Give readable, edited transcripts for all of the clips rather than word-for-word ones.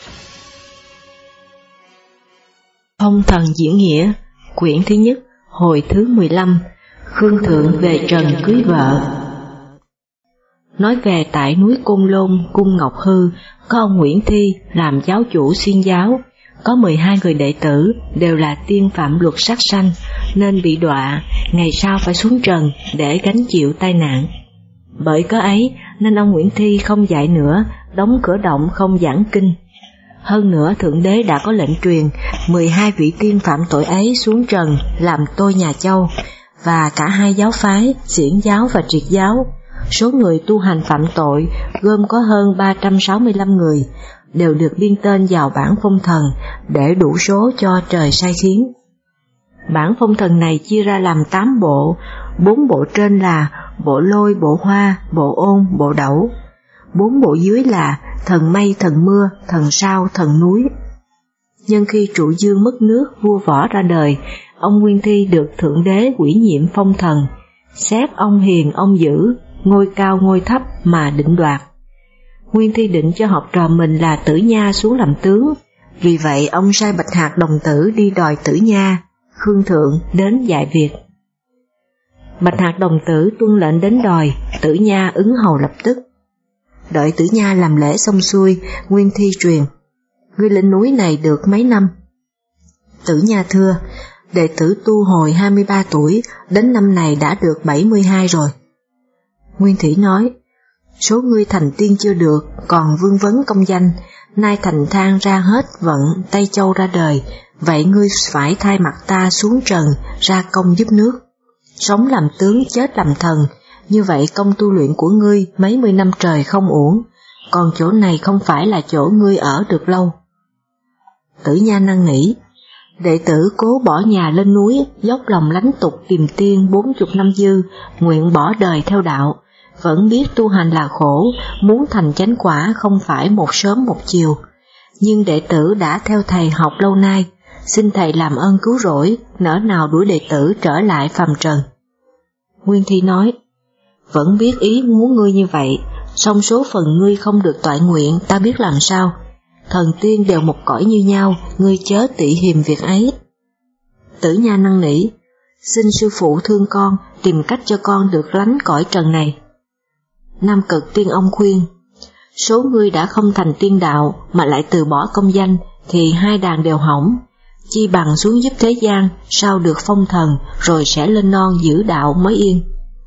Phong thần diễn nghĩa, quyển thứ nhất, hồi thứ 15, Khương Thượng về Trần cưới vợ. Nói về tại núi Côn Lôn, cung Ngọc Hư, có ông Nguyễn Thi làm giáo chủ Xuyên giáo, có 12 người đệ tử, đều là tiên phạm luật sát sanh, nên bị đọa, ngày sau phải xuống trần để gánh chịu tai nạn. Bởi có ấy nên ông Nguyễn Thi không dạy nữa, đóng cửa động không giảng kinh. Hơn nữa Thượng Đế đã có lệnh truyền 12 vị tiên phạm tội ấy xuống trần làm tôi nhà Châu, và cả hai giáo phái, Xiển giáo và Triệt giáo. Số người tu hành phạm tội gồm có hơn 365 người, đều được biên tên vào bản phong thần để đủ số cho trời sai khiến. Bản phong thần này chia ra làm 8 bộ, 4 bộ trên là bộ Lôi, bộ Hoa, bộ Ôn, bộ Đẩu. 4 bộ dưới là thần mây, thần mưa, thần sao, thần núi. Nhân khi Trụ Dương mất nước, vua Võ ra đời, ông Nguyên Thi được Thượng Đế ủy nhiệm phong thần, xét ông hiền ông dữ, ngôi cao ngôi thấp mà định đoạt. Nguyên Thi định cho học trò mình là Tử Nha xuống làm tướng, vì vậy ông sai Bạch Hạc đồng tử đi đòi Tử Nha, Khương Thượng đến dạy việc. Bạch Hạc đồng tử tuân lệnh đến đòi, Tử Nha ứng hầu lập tức. Đợi Tử Nha làm lễ xong xuôi, Nguyên Thi truyền: ngươi lên núi này được mấy năm? Tử Nha thưa: đệ tử tu hồi 23 tuổi, đến năm này đã được 72 rồi. Nguyên Thủy nói: số ngươi thành tiên chưa được, còn vương vấn công danh, nay thành thang ra hết vận, Tây Châu ra đời, vậy ngươi phải thay mặt ta xuống trần, ra công giúp nước. Sống làm tướng, chết làm thần, như vậy công tu luyện của ngươi mấy mươi năm trời không uổng, còn chỗ này không phải là chỗ ngươi ở được lâu. Tử Nha năn nỉ: đệ tử cố bỏ nhà lên núi, dốc lòng lánh tục tìm tiên 40 năm dư, nguyện bỏ đời theo đạo, vẫn biết tu hành là khổ, muốn thành chánh quả không phải một sớm một chiều. Nhưng đệ tử đã theo thầy học lâu nay, xin thầy làm ơn cứu rỗi, nỡ nào đuổi đệ tử trở lại phàm trần. Nguyên Thi nói: vẫn biết ý muốn ngươi như vậy, song số phận ngươi không được toại nguyện, ta biết làm sao. Thần tiên đều một cõi như nhau, ngươi chớ tị hiềm việc ấy. Tử Nha năn nỉ: xin sư phụ thương con, tìm cách cho con được lánh cõi trần này. Nam Cực Tiên Ông khuyên: số ngươi đã không thành tiên đạo mà lại từ bỏ công danh, thì hai đàn đều hỏng, chi bằng xuống giúp thế gian, sau được phong thần, rồi sẽ lên non giữ đạo mới yên.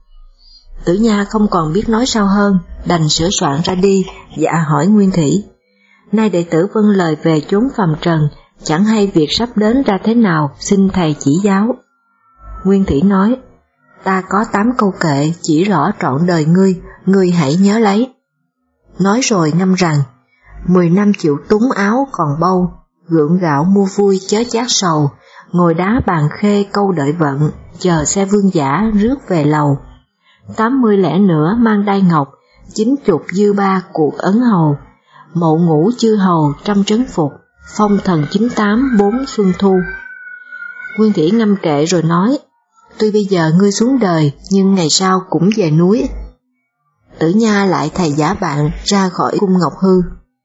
Tử Nha không còn biết nói sao hơn, đành sửa soạn ra đi, dạ hỏi Nguyên Thủy: nay đệ tử vâng lời về chốn phàm trần, chẳng hay việc sắp đến ra thế nào, xin thầy chỉ giáo. Nguyên Thủy nói: ta có 8 câu kệ chỉ rõ trọn đời ngươi hãy nhớ lấy. Nói rồi ngâm rằng: 10 năm chịu túng áo còn bâu, gượng gạo mua vui chớ chát sầu, ngồi đá bàn khê câu đợi vận, chờ xe vương giả rước về lầu. 80 lẻ nữa mang đai ngọc, 90 dư ba cuộc ấn hầu, mậu ngũ chư hầu trăm trấn phục, phong thần 98 4 xuân thu. Nguyên Thủy ngâm kệ rồi nói: tuy bây giờ ngươi xuống đời, nhưng ngày sau cũng về núi. Tử Nha lại thầy giả bạn ra khỏi cung Ngọc Hư.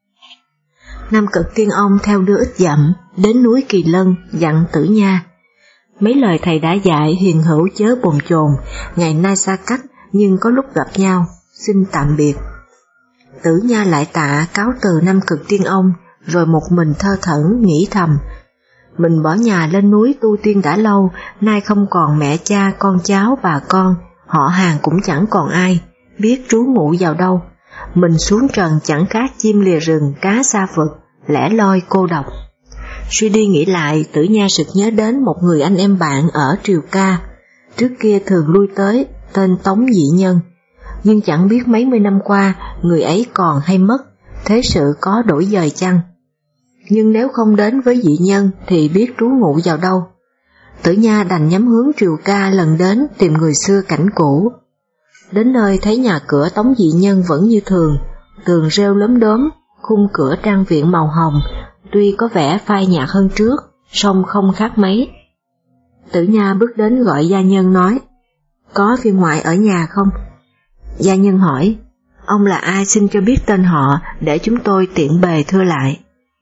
Nam Cực Tiên Ông theo đưa ít dặm, đến núi Kỳ Lân dặn Tử Nha: mấy lời thầy đã dạy hiền hữu chớ bồn chồn, ngày nay xa cách nhưng có lúc gặp nhau, xin tạm biệt. Tử Nha lại tạ cáo từ Nam Cực Tiên Ông, rồi một mình thơ thẩn nghĩ thầm: mình bỏ nhà lên núi tu tiên đã lâu, nay không còn mẹ cha con cháu bà con, họ hàng cũng chẳng còn ai, biết trú ngụ vào đâu. Mình xuống trần chẳng khác chim lìa rừng, cá xa vực, lẻ loi cô độc. Suy đi nghĩ lại, Tử Nha sực nhớ đến một người anh em bạn ở Triều Ca, trước kia thường lui tới, tên Tống Dị Nhân, nhưng chẳng biết mấy mươi năm qua người ấy còn hay mất, thế sự có đổi dời chăng? Nhưng nếu không đến với Dị Nhân thì biết trú ngụ vào đâu. Tử Nha đành nhắm hướng Triều Ca lần đến tìm người xưa cảnh cũ. Đến nơi thấy nhà cửa Tống Dị Nhân vẫn như thường, tường rêu lốm đốm, khung cửa trang viện màu hồng, tuy có vẻ phai nhạt hơn trước, song không khác mấy. Tử Nha bước đến gọi gia nhân nói: có phiên ngoại ở nhà không? Gia nhân hỏi: ông là ai, xin cho biết tên họ để chúng tôi tiện bề thưa lại.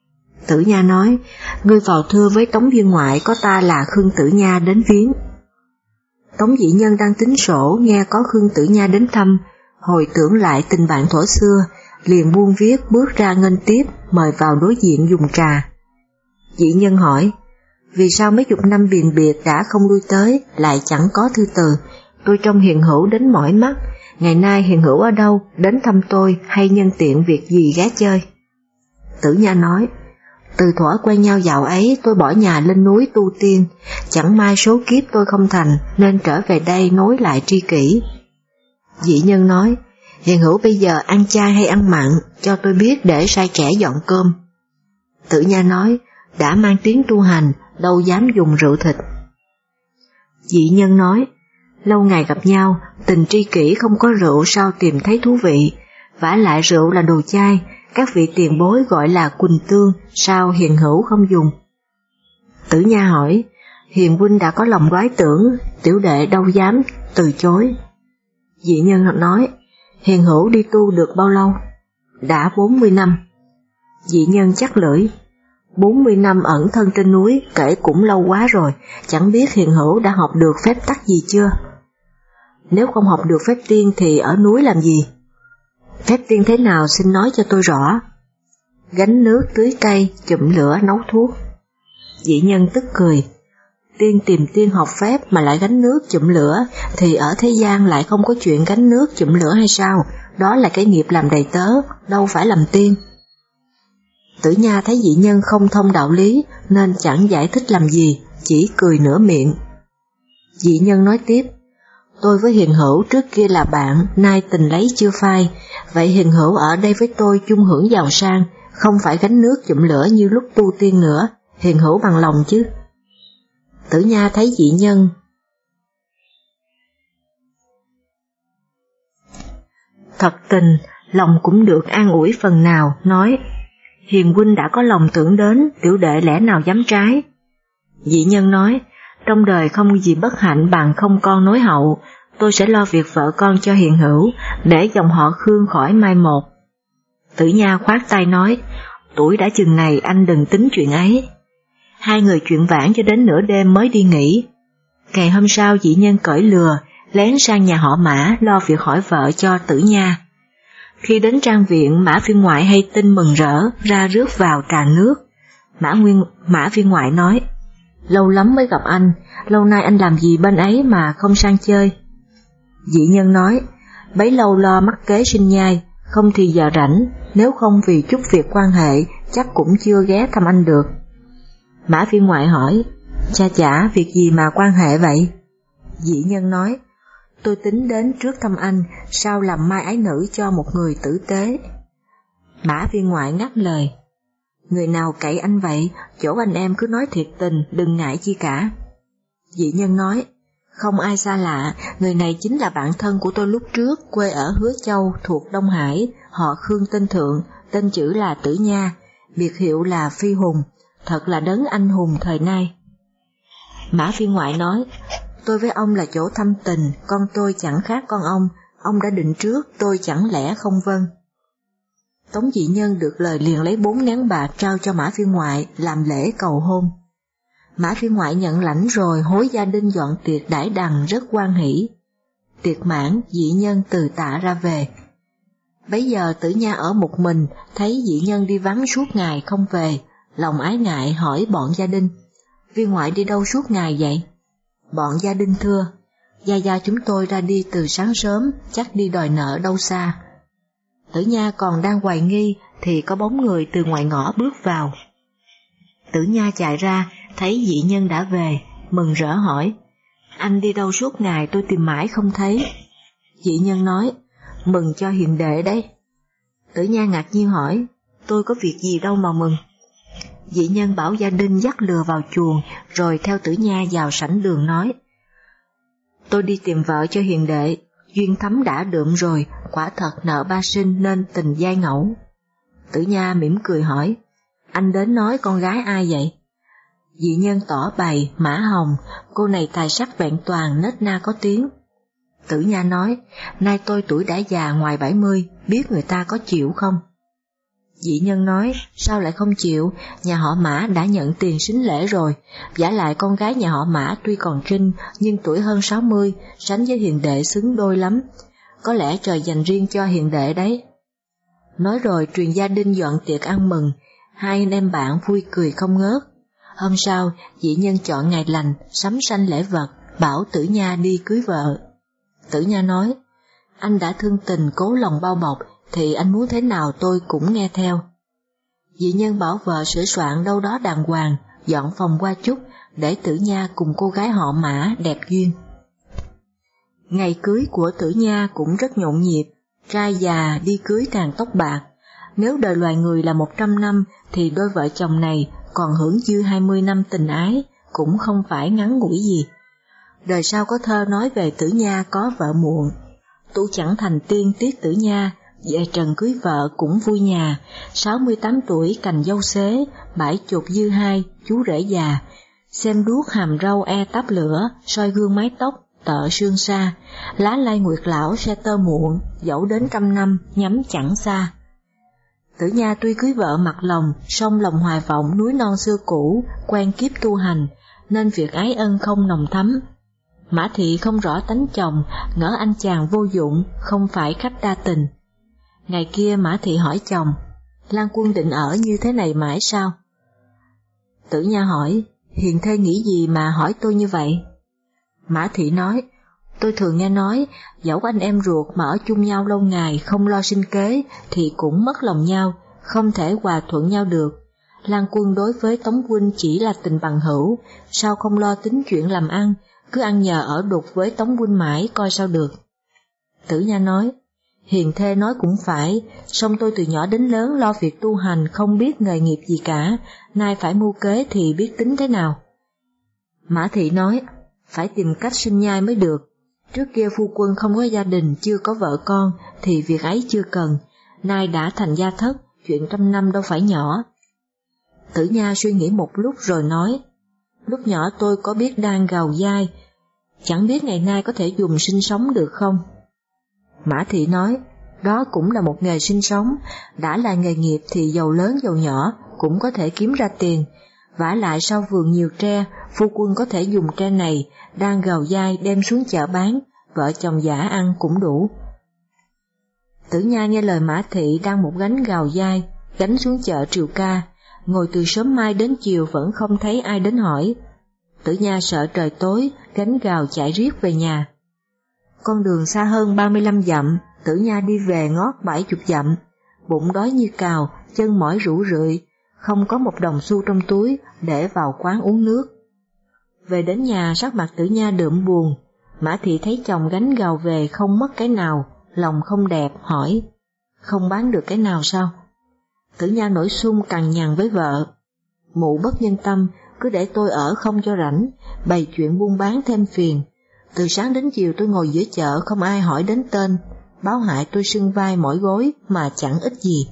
Tử Nha nói, ngươi vào thưa với Tống viên ngoại có ta là Khương Tử Nha đến viếng. Tống Dĩ Nhân đang tính sổ, nghe có Khương Tử Nha đến thăm, hồi tưởng lại tình bạn thuở xưa, liền buông viết bước ra nghênh tiếp, mời vào đối diện dùng trà. Dĩ Nhân hỏi, vì sao mấy chục năm biền biệt đã không lui tới, lại chẳng có thư từ, tôi trông Hiền Hữu đến mỏi mắt, ngày nay Hiền Hữu ở đâu, đến thăm tôi hay nhân tiện việc gì ghé chơi? Tử Nha nói, từ thuở quen nhau dạo ấy tôi bỏ nhà lên núi tu tiên, chẳng may số kiếp tôi không thành nên trở về đây nối lại tri kỷ. Dĩ Nhân nói, Hiền Hữu bây giờ ăn chay hay ăn mặn, cho tôi biết để sai kẻ dọn cơm. Tử Nha nói, đã mang tiếng tu hành, đâu dám dùng rượu thịt. Dĩ Nhân nói, lâu ngày gặp nhau, tình tri kỷ không có rượu sao tìm thấy thú vị, vả lại rượu là đồ chay, các vị tiền bối gọi là quỳnh tương, sao Hiền Hữu không dùng? Tử Nha hỏi, Hiền huynh đã có lòng đoái tưởng, tiểu đệ đâu dám từ chối. Dĩ Nhân nói, Hiền Hữu đi tu được bao lâu? Đã 40 năm. Dĩ Nhân chắc lưỡi, 40 năm ẩn thân trên núi kể cũng lâu quá rồi, chẳng biết Hiền Hữu đã học được phép tắc gì chưa? Nếu không học được phép tiên thì ở núi làm gì? Phép tiên thế nào xin nói cho tôi rõ. Gánh nước tưới cây, chụm lửa nấu thuốc. Dĩ Nhân tức cười, tiên tìm tiên học phép mà lại gánh nước chụm lửa, thì ở thế gian lại không có chuyện gánh nước chụm lửa hay sao? Đó là cái nghiệp làm đầy tớ, đâu phải làm tiên. Tử Nha thấy Dĩ Nhân không thông đạo lý nên chẳng giải thích làm gì, chỉ cười nửa miệng. Dĩ Nhân nói tiếp, tôi với Hiền Hữu trước kia là bạn, nay tình lấy chưa phai, vậy Hiền Hữu ở đây với tôi chung hưởng giàu sang, không phải gánh nước chụm lửa như lúc tu tiên nữa, Hiền Hữu bằng lòng chứ? Tử Nha thấy Dĩ Nhân thật tình, lòng cũng được an ủi phần nào, nói, Hiền huynh đã có lòng tưởng đến, tiểu đệ lẽ nào dám trái? Dĩ Nhân nói, trong đời không gì bất hạnh bằng không con nối hậu, tôi sẽ lo việc vợ con cho Hiền Hữu, để dòng họ Khương khỏi mai một. Tử Nha khoát tay nói, tuổi đã chừng này anh đừng tính chuyện ấy. Hai người chuyện vãn cho đến nửa đêm mới đi nghỉ. Ngày hôm sau Dĩ Nhân cởi lừa, lén sang nhà họ Mã lo việc hỏi vợ cho Tử Nha. Khi đến trang viện, Mã viên ngoại hay tin mừng rỡ, ra rước vào trà nước. Mã viên ngoại nói, lâu lắm mới gặp anh, lâu nay anh làm gì bên ấy mà không sang chơi? Dĩ Nhân nói, bấy lâu lo mắc kế sinh nhai, không thì giờ rảnh, nếu không vì chút việc quan hệ, chắc cũng chưa ghé thăm anh được. Mã viên ngoại hỏi, cha chả việc gì mà quan hệ vậy? Dĩ Nhân nói, tôi tính đến trước thăm anh, sao làm mai ái nữ cho một người tử tế. Mã viên ngoại ngắt lời, người nào cậy anh vậy, chỗ anh em cứ nói thiệt tình, đừng ngại chi cả. Dĩ Nhân nói, không ai xa lạ, người này chính là bạn thân của tôi lúc trước, quê ở Hứa Châu thuộc Đông Hải, họ Khương tên Thượng, tên chữ là Tử Nha, biệt hiệu là Phi Hùng, thật là đấng anh hùng thời nay. Mã viên ngoại nói, tôi với ông là chỗ thâm tình, con tôi chẳng khác con ông đã định trước, tôi chẳng lẽ không vâng. Tống Dĩ Nhân được lời liền lấy 4 nén bạc trao cho Mã viên ngoại làm lễ cầu hôn. Mã viên ngoại nhận lãnh rồi hối gia đình dọn tiệc đãi đằng rất hoan hỷ. Tiệc mãn, Dĩ Nhân từ tạ ra về. Bấy giờ Tử Nha ở một mình, thấy Dĩ Nhân đi vắng suốt ngày không về, lòng ái ngại hỏi bọn gia đình, viên ngoại đi đâu suốt ngày vậy? Bọn gia đình thưa, gia chúng tôi ra đi từ sáng sớm, chắc đi đòi nợ đâu xa. Tử Nha còn đang hoài nghi thì có bóng người từ ngoài ngõ bước vào. Tử Nha chạy ra, thấy Dĩ Nhân đã về, mừng rỡ hỏi, anh đi đâu suốt ngày tôi tìm mãi không thấy? Dĩ Nhân nói, mừng cho hiền đệ đấy. Tử Nha ngạc nhiên hỏi, tôi có việc gì đâu mà mừng? Dĩ Nhân bảo gia đình dắt lừa vào chuồng, rồi theo Tử Nha vào sảnh đường nói, tôi đi tìm vợ cho hiền đệ, duyên thắm đã đượm rồi, quả thật nợ ba sinh nên tình giai ngẫu. Tử Nha mỉm cười hỏi, anh đến nói con gái ai vậy? Dĩ Nhân tỏ bày, Mã Hồng, cô này tài sắc vẹn toàn, nết na có tiếng. Tử Nha nói, nay tôi tuổi đã già ngoài 70, biết người ta có chịu không? Dị nhân nói, sao lại không chịu, nhà họ Mã đã nhận tiền sính lễ rồi, vả lại con gái nhà họ Mã tuy còn trinh nhưng tuổi hơn 60, sánh với hiền đệ xứng đôi lắm, có lẽ trời dành riêng cho hiền đệ đấy. Nói rồi truyền gia đình dọn tiệc ăn mừng, hai anh em bạn vui cười không ngớt. Hôm sau, dị nhân chọn ngày lành, sắm sanh lễ vật, bảo Tử Nha đi cưới vợ. Tử Nha nói, anh đã thương tình cố lòng bao bọc, thì anh muốn thế nào tôi cũng nghe theo. Dị nhân bảo vợ sửa soạn đâu đó đàng hoàng, dọn phòng qua chút, để Tử Nha cùng cô gái họ Mã đẹp duyên. Ngày cưới của Tử Nha cũng rất nhộn nhịp, trai già đi cưới càng tóc bạc. Nếu đời loài người là 100 năm, thì đôi vợ chồng này còn hưởng dư 20 năm tình ái, cũng không phải ngắn ngủi gì. Đời sau có thơ nói về Tử Nha có vợ muộn. Tu chẳng thành tiên tiếc Tử Nha, về trần cưới vợ cũng vui nhà, 68 tuổi cành dâu xế, 70 dư 2, chú rể già. Xem đuốc hàm râu e táp lửa, soi gương mái tóc, tợ sương xa, lá lai nguyệt lão xe tơ muộn, dẫu đến 100 năm, nhắm chẳng xa. Tử Nha tuy cưới vợ mặt lòng, song lòng hoài vọng núi non xưa cũ, quen kiếp tu hành, nên việc ái ân không nồng thắm. Mã Thị không rõ tánh chồng, ngỡ anh chàng vô dụng, không phải khách đa tình. Ngày kia Mã Thị hỏi chồng, Lan Quân định ở như thế này mãi sao? Tử Nha hỏi, hiền thê nghĩ gì mà hỏi tôi như vậy? Mã Thị nói, tôi thường nghe nói, dẫu anh em ruột mà ở chung nhau lâu ngày không lo sinh kế thì cũng mất lòng nhau, không thể hòa thuận nhau được. Lan Quân đối với Tống huynh chỉ là tình bằng hữu, sao không lo tính chuyện làm ăn, cứ ăn nhờ ở đục với Tống huynh mãi coi sao được. Tử Nha nói, hiền thê nói cũng phải, song tôi từ nhỏ đến lớn lo việc tu hành không biết nghề nghiệp gì cả, nay phải mưu kế thì biết tính thế nào. Mã Thị nói, phải tìm cách sinh nhai mới được. Trước kia phu quân không có gia đình, chưa có vợ con, thì việc ấy chưa cần, nay đã thành gia thất, chuyện 100 năm đâu phải nhỏ. Tử Nha suy nghĩ một lúc rồi nói, lúc nhỏ tôi có biết đan gào dai, chẳng biết ngày nay có thể dùng sinh sống được không? Mã Thị nói, đó cũng là một nghề sinh sống, đã là nghề nghiệp thì giàu lớn giàu nhỏ cũng có thể kiếm ra tiền, vả lại sau vườn nhiều tre, phu quân có thể dùng tre này, đang gào dai đem xuống chợ bán, vợ chồng giả ăn cũng đủ. Tử Nha nghe lời Mã Thị đang một gánh gào dai, gánh xuống chợ Triều Ca, ngồi từ sớm mai đến chiều vẫn không thấy ai đến hỏi. Tử Nha sợ trời tối, gánh gào chạy riết về nhà. Con đường xa hơn 35 dặm, Tử Nha đi về ngót 70 dặm, bụng đói như cào, chân mỏi rũ rượi, không có một đồng xu trong túi để vào quán uống nước. Về đến nhà sắc mặt Tử Nha đượm buồn, Mã Thị thấy chồng gánh gào về không mất cái nào, lòng không đẹp, hỏi, không bán được cái nào sao? Tử Nha nổi xung cằn nhằn với vợ, mụ bất nhân tâm, cứ để tôi ở không cho rảnh, bày chuyện buôn bán thêm phiền. Từ sáng đến chiều tôi ngồi giữa chợ không ai hỏi đến tên, báo hại tôi sưng vai mỏi gối mà chẳng ích gì.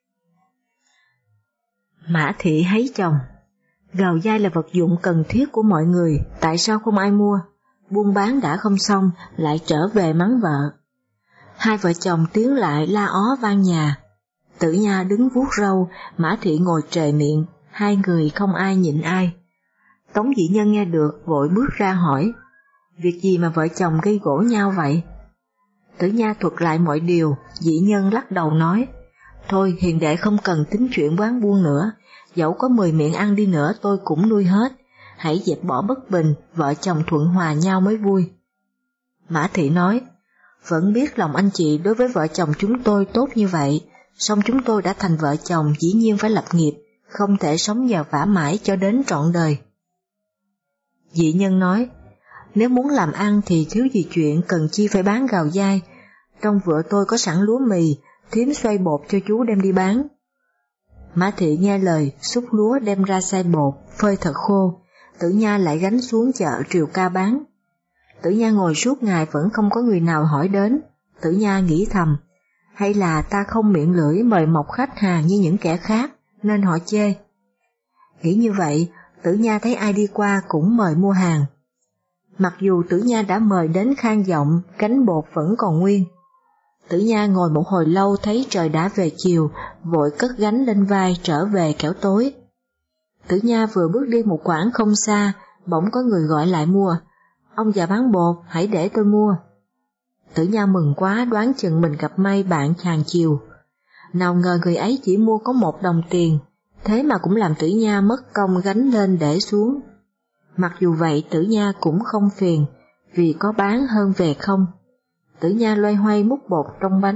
Mã Thị thấy chồng, gào dai là vật dụng cần thiết của mọi người, tại sao không ai mua? Buôn bán đã không xong, lại trở về mắng vợ. Hai vợ chồng tiến lại la ó vang nhà. Tử Nha đứng vuốt râu, Mã Thị ngồi trề miệng, hai người không ai nhịn ai. Tống Dị Nhân nghe được vội bước ra hỏi, việc gì mà vợ chồng gây gổ nhau vậy? Tử Nha thuật lại mọi điều, Dị Nhân lắc đầu nói, thôi hiền đệ không cần tính chuyện bán buôn nữa, dẫu có 10 miệng ăn đi nữa tôi cũng nuôi hết, hãy dẹp bỏ bất bình, vợ chồng thuận hòa nhau mới vui. Mã Thị nói, vẫn biết lòng anh chị đối với vợ chồng chúng tôi tốt như vậy, song chúng tôi đã thành vợ chồng dĩ nhiên phải lập nghiệp, không thể sống nhờ vả mãi cho đến trọn đời. Dị Nhân nói, nếu muốn làm ăn thì thiếu gì chuyện cần chi phải bán gào dai, trong vựa tôi có sẵn lúa mì, thím xoay bột cho chú đem đi bán. Mã Thị nghe lời, xúc lúa đem ra xay bột, phơi thật khô, Tử Nha lại gánh xuống chợ Triều Ca bán. Tử Nha ngồi suốt ngày vẫn không có người nào hỏi đến, Tử Nha nghĩ thầm, hay là ta không miệng lưỡi mời mọc khách hàng như những kẻ khác, nên họ chê. Nghĩ như vậy, Tử Nha thấy ai đi qua cũng mời mua hàng. Mặc dù Tử Nha đã mời đến khang giọng, cánh bột vẫn còn nguyên. Tử Nha ngồi một hồi lâu thấy trời đã về chiều, vội cất gánh lên vai trở về kẻo tối. Tử Nha vừa bước đi một quãng không xa, bỗng có người gọi lại mua. Ông già bán bột, hãy để tôi mua. Tử Nha mừng quá, đoán chừng mình gặp may bạn chàng chiều. Nào ngờ người ấy chỉ mua có 1 đồng tiền, thế mà cũng làm Tử Nha mất công gánh lên để xuống. Mặc dù vậy Tử Nha cũng không phiền, vì có bán hơn về không. Tử Nha loay hoay múc bột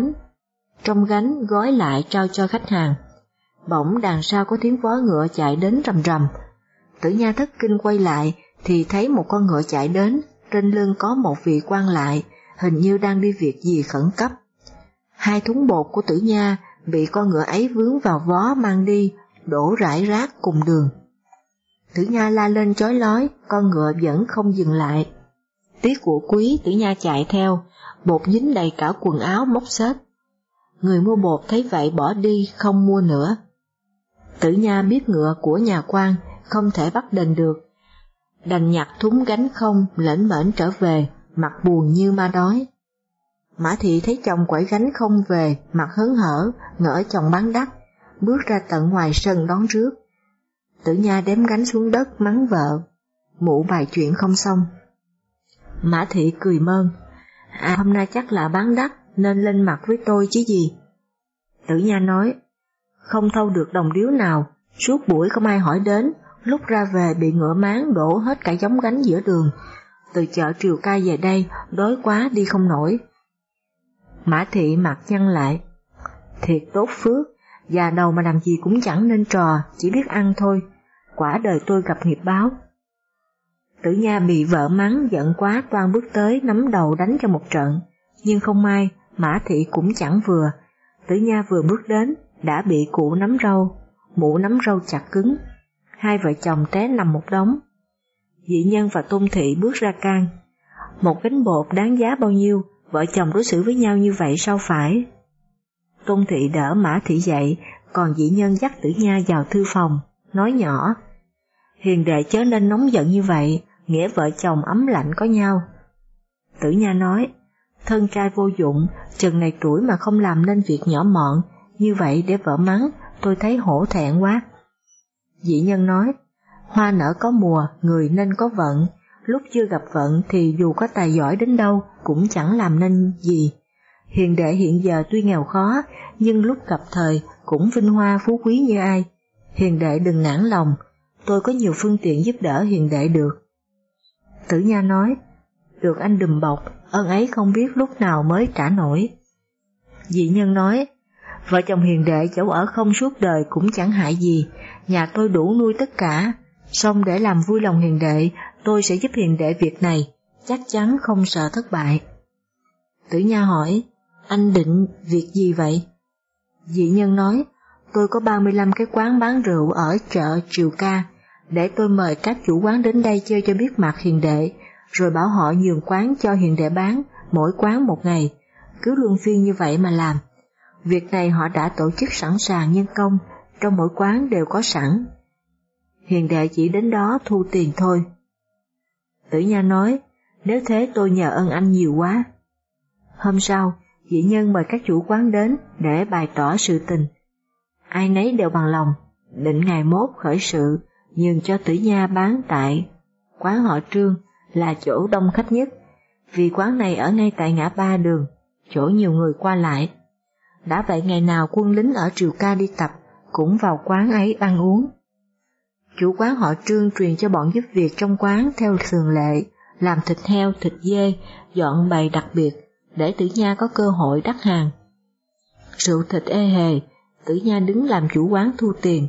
trong gánh gói lại trao cho khách hàng. Bỗng đằng sau có tiếng vó ngựa chạy đến rầm rầm. Tử Nha thất kinh quay lại thì thấy một con ngựa chạy đến, trên lưng có một vị quan lại, hình như đang đi việc gì khẩn cấp. 2 thúng bột của Tử Nha bị con ngựa ấy vướng vào vó mang đi, đổ rải rác cùng đường. Tử Nha la lên chói lói, con ngựa vẫn không dừng lại. Tiếc của quý, Tử Nha chạy theo, bột dính đầy cả quần áo móc xếch. Người mua bột thấy vậy bỏ đi không mua nữa. Tử Nha biết ngựa của nhà quan không thể bắt đền được, đành nhặt thúng gánh không lễnh mễnh trở về, mặt buồn như ma đói. Mã Thị thấy chồng quẩy gánh không về, mặt hớn hở, ngỡ chồng bán đắt, bước ra tận ngoài sân đón rước. Tử Nha đếm gánh xuống đất mắng vợ, mụ bài chuyện không xong. Mã Thị cười mơn, hôm nay chắc là bán đắt nên lên mặt với tôi chứ gì. Tử Nha nói, không thâu được đồng điếu nào, suốt buổi không ai hỏi đến, lúc ra về bị ngựa máng đổ hết cả giống gánh giữa đường. Từ chợ Triều Ca về đây, đói quá đi không nổi. Mã Thị mặt nhăn lại, thiệt tốt phước, già đầu mà làm gì cũng chẳng nên trò, chỉ biết ăn thôi, quả đời tôi gặp nghiệp báo. Tử Nha bị vợ mắng giận quá toan bước tới nắm đầu đánh cho một trận, nhưng không may Mã Thị cũng chẳng vừa. Tử Nha vừa bước đến đã bị cụ nắm râu, mụ nắm râu chặt cứng, 2 vợ chồng té nằm một đống. Dị Nhân và Tôn Thị bước ra can, một gánh bột đáng giá bao nhiêu, vợ chồng đối xử với nhau như vậy sao phải. Tôn Thị đỡ Mã Thị dậy, còn Dị Nhân dắt Tử Nha vào thư phòng, nói nhỏ, hiền đệ chớ nên nóng giận như vậy, nghĩa vợ chồng ấm lạnh có nhau. Tử Nha nói, thân trai vô dụng, chừng này tuổi mà không làm nên việc nhỏ mọn, như vậy để vợ mắng, tôi thấy hổ thẹn quá. Dị Nhân nói, hoa nở có mùa, người nên có vận, lúc chưa gặp vận thì dù có tài giỏi đến đâu cũng chẳng làm nên gì. Hiền đệ hiện giờ tuy nghèo khó, nhưng lúc gặp thời cũng vinh hoa phú quý như ai. Hiền đệ đừng nản lòng, tôi có nhiều phương tiện giúp đỡ hiền đệ được. Tử Nha nói, được anh đùm bọc, ơn ấy không biết lúc nào mới trả nổi. Dị Nhân nói, vợ chồng hiền đệ chỗ ở không suốt đời cũng chẳng hại gì, nhà tôi đủ nuôi tất cả, song để làm vui lòng hiền đệ, tôi sẽ giúp hiền đệ việc này, chắc chắn không sợ thất bại. Tử Nha hỏi, anh định việc gì vậy? Dị Nhân nói, tôi có 35 cái quán bán rượu ở chợ Triều Ca, để tôi mời các chủ quán đến đây chơi cho biết mặt hiền đệ, rồi bảo họ nhường quán cho hiền đệ bán, mỗi quán 1 ngày, cứ luân phiên như vậy mà làm. Việc này họ đã tổ chức sẵn sàng nhân công, trong mỗi quán đều có sẵn. Hiền đệ chỉ đến đó thu tiền thôi. Tử Nha nói, nếu thế tôi nhờ ơn anh nhiều quá. Hôm sau, Dị Nhân mời các chủ quán đến để bày tỏ sự tình. Ai nấy đều bằng lòng, định ngày mốt khởi sự, nhường cho Tử Nha bán tại quán họ Trương, là chỗ đông khách nhất, vì quán này ở ngay tại ngã ba đường, chỗ nhiều người qua lại. Đã vậy ngày nào quân lính ở Triều Ca đi tập cũng vào quán ấy ăn uống. Chủ quán họ Trương truyền cho bọn giúp việc trong quán theo thường lệ, làm thịt heo, thịt dê, dọn bày đặc biệt, để Tử Nha có cơ hội đắt hàng. Rượu thịt ê hề, Tử Nha đứng làm chủ quán thu tiền.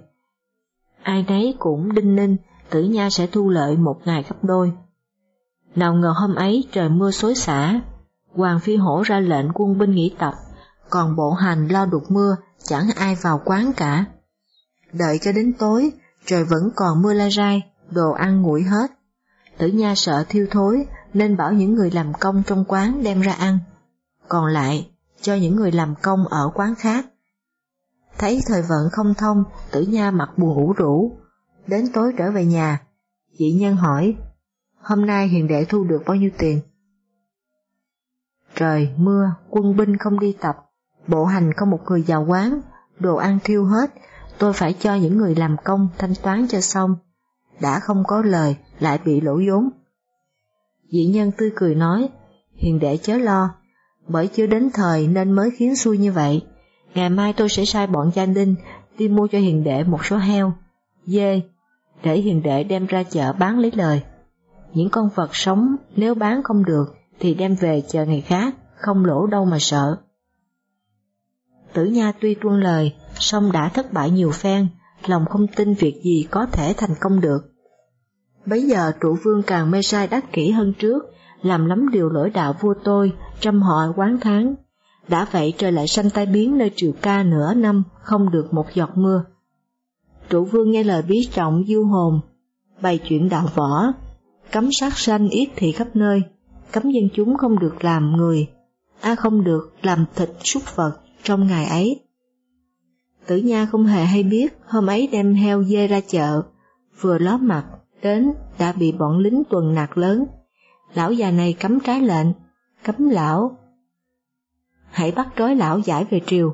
Ai nấy cũng đinh ninh, Tử Nha sẽ thu lợi 1 ngày gấp đôi. Nào ngờ hôm ấy trời mưa xối xả, Hoàng Phi Hổ ra lệnh quân binh nghỉ tập, còn bộ hành lo đục mưa, chẳng ai vào quán cả. Đợi cho đến tối, trời vẫn còn mưa la rai, đồ ăn nguội hết. Tử Nha sợ thiêu thối, nên bảo những người làm công trong quán đem ra ăn, còn lại cho những người làm công ở quán khác. Thấy thời vận không thông, Tử Nha mặt buồn ủ rũ. Đến tối trở về nhà, Dị Nhân hỏi, hôm nay hiền đệ thu được bao nhiêu tiền? trời, mưa, quân binh không đi tập, bộ hành không một người vào quán, đồ ăn thiêu hết, tôi phải cho những người làm công thanh toán cho xong. Đã không có lời, lại bị lỗ vốn. Dị nhân tươi cười nói, hiền đệ chớ lo, bởi chưa đến thời nên mới khiến xui như vậy. Ngày mai tôi sẽ sai bọn gia đình đi mua cho hiền đệ một số heo, dê, để hiền đệ đem ra chợ bán lấy lời. Những con vật sống nếu bán không được thì đem về chờ ngày khác, không lỗ đâu mà sợ. Tử Nha tuy tuân lời, song đã thất bại nhiều phen, lòng không tin việc gì có thể thành công được. Bấy giờ trụ vương càng mê sai đắc kỷ hơn trước, làm lắm điều lỗi đạo vua tôi, trăm họ oán thán. Đã vậy trời lại sanh tai biến nơi Triều Ca nửa năm, không được một giọt mưa. Trụ vương nghe lời bí trọng du hồn, bày chuyện đạo võ, cấm sát sanh yết thị khắp nơi, cấm dân chúng không được làm người, không được làm thịt súc vật trong ngày ấy. Tử Nha không hề hay biết, hôm ấy đem heo dê ra chợ, vừa ló mặt đến đã bị bọn lính tuần nạt lớn. Lão già này cấm trái lệnh, cấm lão, hãy bắt trói lão giải về triều.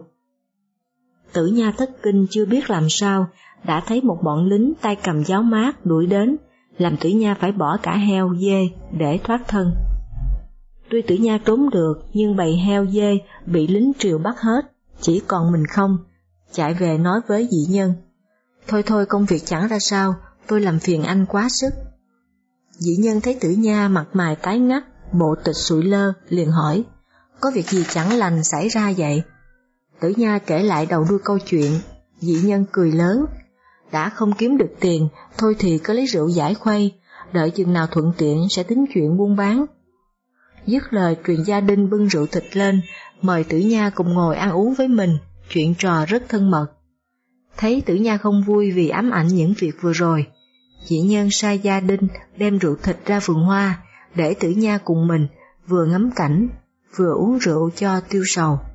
Tử Nha thất kinh chưa biết làm sao, đã thấy một bọn lính tay cầm giáo mát đuổi đến, làm Tử Nha phải bỏ cả heo dê để thoát thân. Tuy Tử Nha trốn được, nhưng bầy heo dê bị lính triều bắt hết, chỉ còn mình không, chạy về nói với dị nhân. Thôi công việc chẳng ra sao, tôi làm phiền anh quá sức. Dị nhân thấy Tử Nha mặt mày tái ngắt, bộ tịch sụi lơ, liền hỏi, có việc gì chẳng lành xảy ra vậy? Tử Nha kể lại đầu đuôi câu chuyện. Dị nhân cười lớn, đã không kiếm được tiền, thôi thì cứ lấy rượu giải khuây, đợi chừng nào thuận tiện sẽ tính chuyện buôn bán. Dứt lời truyền gia đình bưng rượu thịt lên, mời Tử Nha cùng ngồi ăn uống với mình, chuyện trò rất thân mật. Thấy Tử Nha không vui vì ám ảnh những việc vừa rồi, dị nhân sai gia đình đem rượu thịt ra vườn hoa, để Tử Nha cùng mình vừa ngắm cảnh, vừa uống rượu cho tiêu sầu.